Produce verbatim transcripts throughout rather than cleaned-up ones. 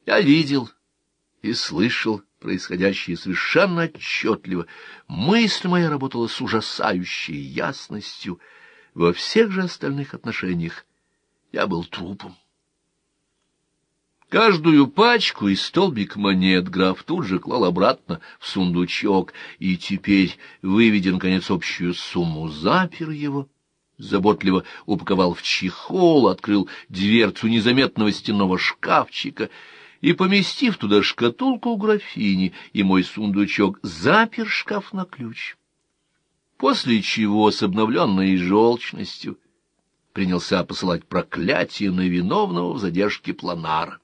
Я видел и слышал происходящее совершенно отчетливо. Мысль моя работала с ужасающей ясностью. Во всех же остальных отношениях я был трупом. Каждую пачку и столбик монет граф тут же клал обратно в сундучок, и теперь, выведя, наконец, общую сумму, запер его, заботливо упаковал в чехол, открыл дверцу незаметного стенного шкафчика и, поместив туда шкатулку у графини и мой сундучок, запер шкаф на ключ. После чего с обновленной желчностью принялся посылать проклятие на виновного в задержке Планара.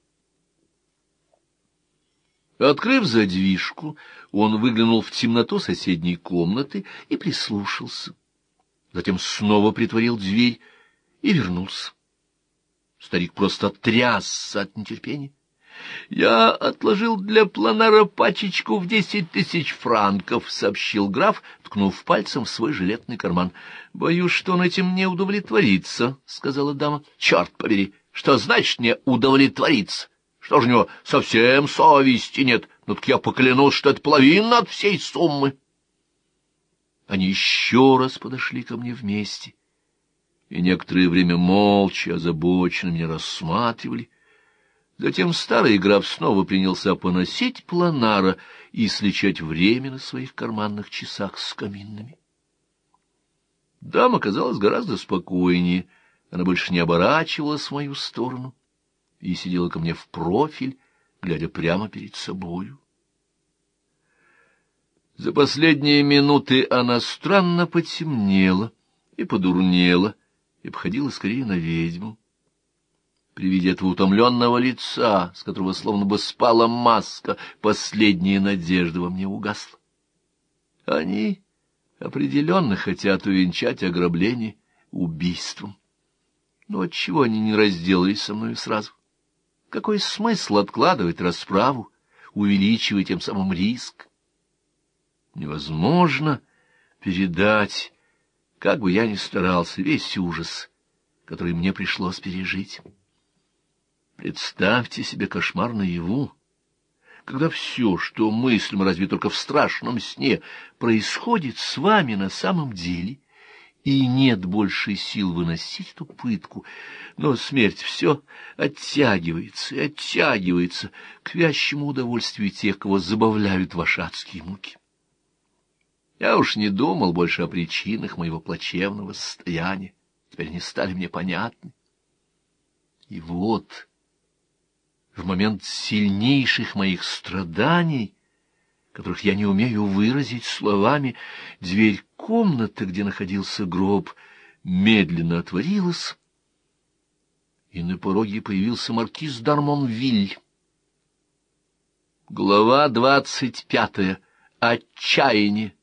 Открыв задвижку, он выглянул в темноту соседней комнаты и прислушался. Затем снова притворил дверь и вернулся. Старик просто трясся от нетерпения. — Я отложил для Планара пачечку в десять тысяч франков, — сообщил граф, ткнув пальцем в свой жилетный карман. — Боюсь, что он этим не удовлетворится, — сказала дама. — Черт побери, что значит не удовлетвориться? Что же у него, совсем совести нет? Ну так я поклянусь, что это половина от всей суммы. Они еще раз подошли ко мне вместе, и некоторое время молча, озабоченно меня рассматривали. Затем старый граф снова принялся поносить Планара и сличать время на своих карманных часах с каминными. Дама казалась гораздо спокойнее, она больше не оборачивалась в мою сторону и сидела ко мне в профиль, глядя прямо перед собою. За последние минуты она странно потемнела и подурнела, и походила скорее на ведьму. При виде этого утомленного лица, с которого словно бы спала маска, последняя надежда во мне угасла. Они определенно хотят увенчать ограбление убийством. Но отчего они не разделались со мною сразу? Какой смысл откладывать расправу, увеличивая тем самым риск? Невозможно передать, как бы я ни старался, весь ужас, который мне пришлось пережить. Представьте себе кошмар наяву, когда все, что мыслим разве только в страшном сне, происходит с вами на самом деле, и нет больше сил выносить эту пытку, но смерть все оттягивается и оттягивается к вящему удовольствию тех, кого забавляют ваши адские муки. Я уж не думал больше о причинах моего плачевного состояния, теперь они стали мне понятны. И вот, в момент сильнейших моих страданий, которых я не умею выразить словами, дверь комнаты, где находился гроб, медленно отворилась, и на пороге появился маркиз Дармонвиль. Глава двадцать пятая. Отчаяние.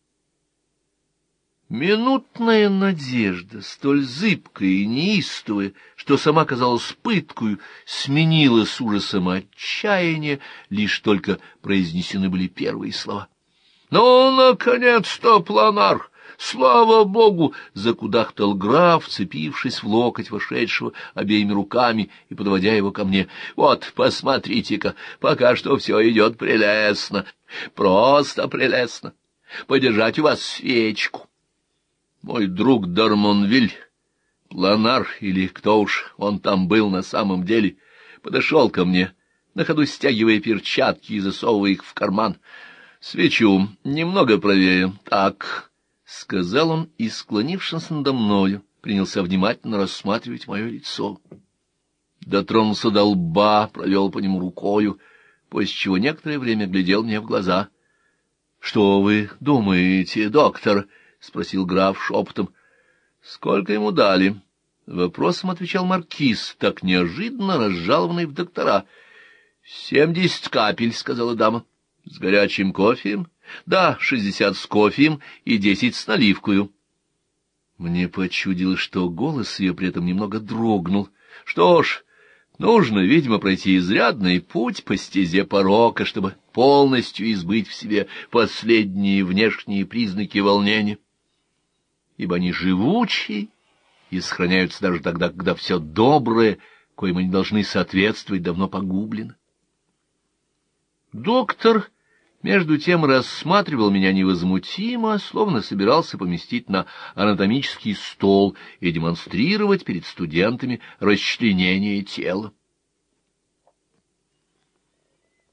Минутная надежда, столь зыбкая и неистовая, что сама казалась пыткою, сменилась с ужасом отчаяния, лишь только произнесены были первые слова. — Ну, наконец-то, Планар! Слава Богу! — закудахтал граф, вцепившись в локоть вошедшего обеими руками и подводя его ко мне. — Вот, посмотрите-ка, пока что все идет прелестно, просто прелестно. Подержать у вас свечку. Мой друг Дармонвиль, Планар, или кто уж он там был на самом деле, подошел ко мне, на ходу стягивая перчатки и засовывая их в карман. Свечу немного правее. Так, — сказал он, и, склонившись надо мною, принялся внимательно рассматривать мое лицо. Дотронулся до лба, провел по нему рукою, после чего некоторое время глядел мне в глаза. — Что вы думаете, доктор? — спросил граф шепотом. — Сколько ему дали? — вопросом отвечал маркиз, так неожиданно разжалованный в доктора. — Семьдесят капель, — сказала дама. — С горячим кофеем? — Да, шестьдесят с кофеем и десять с наливкою. Мне почудилось, что голос ее при этом немного дрогнул. Что ж, нужно, видимо, пройти изрядный путь по стезе порока, чтобы полностью избыть в себе последние внешние признаки волнения. Ибо они живучи и сохраняются даже тогда, когда все доброе, коим они должны соответствовать, давно погублено. Доктор, между тем, рассматривал меня невозмутимо, словно собирался поместить на анатомический стол и демонстрировать перед студентами расчленение тела.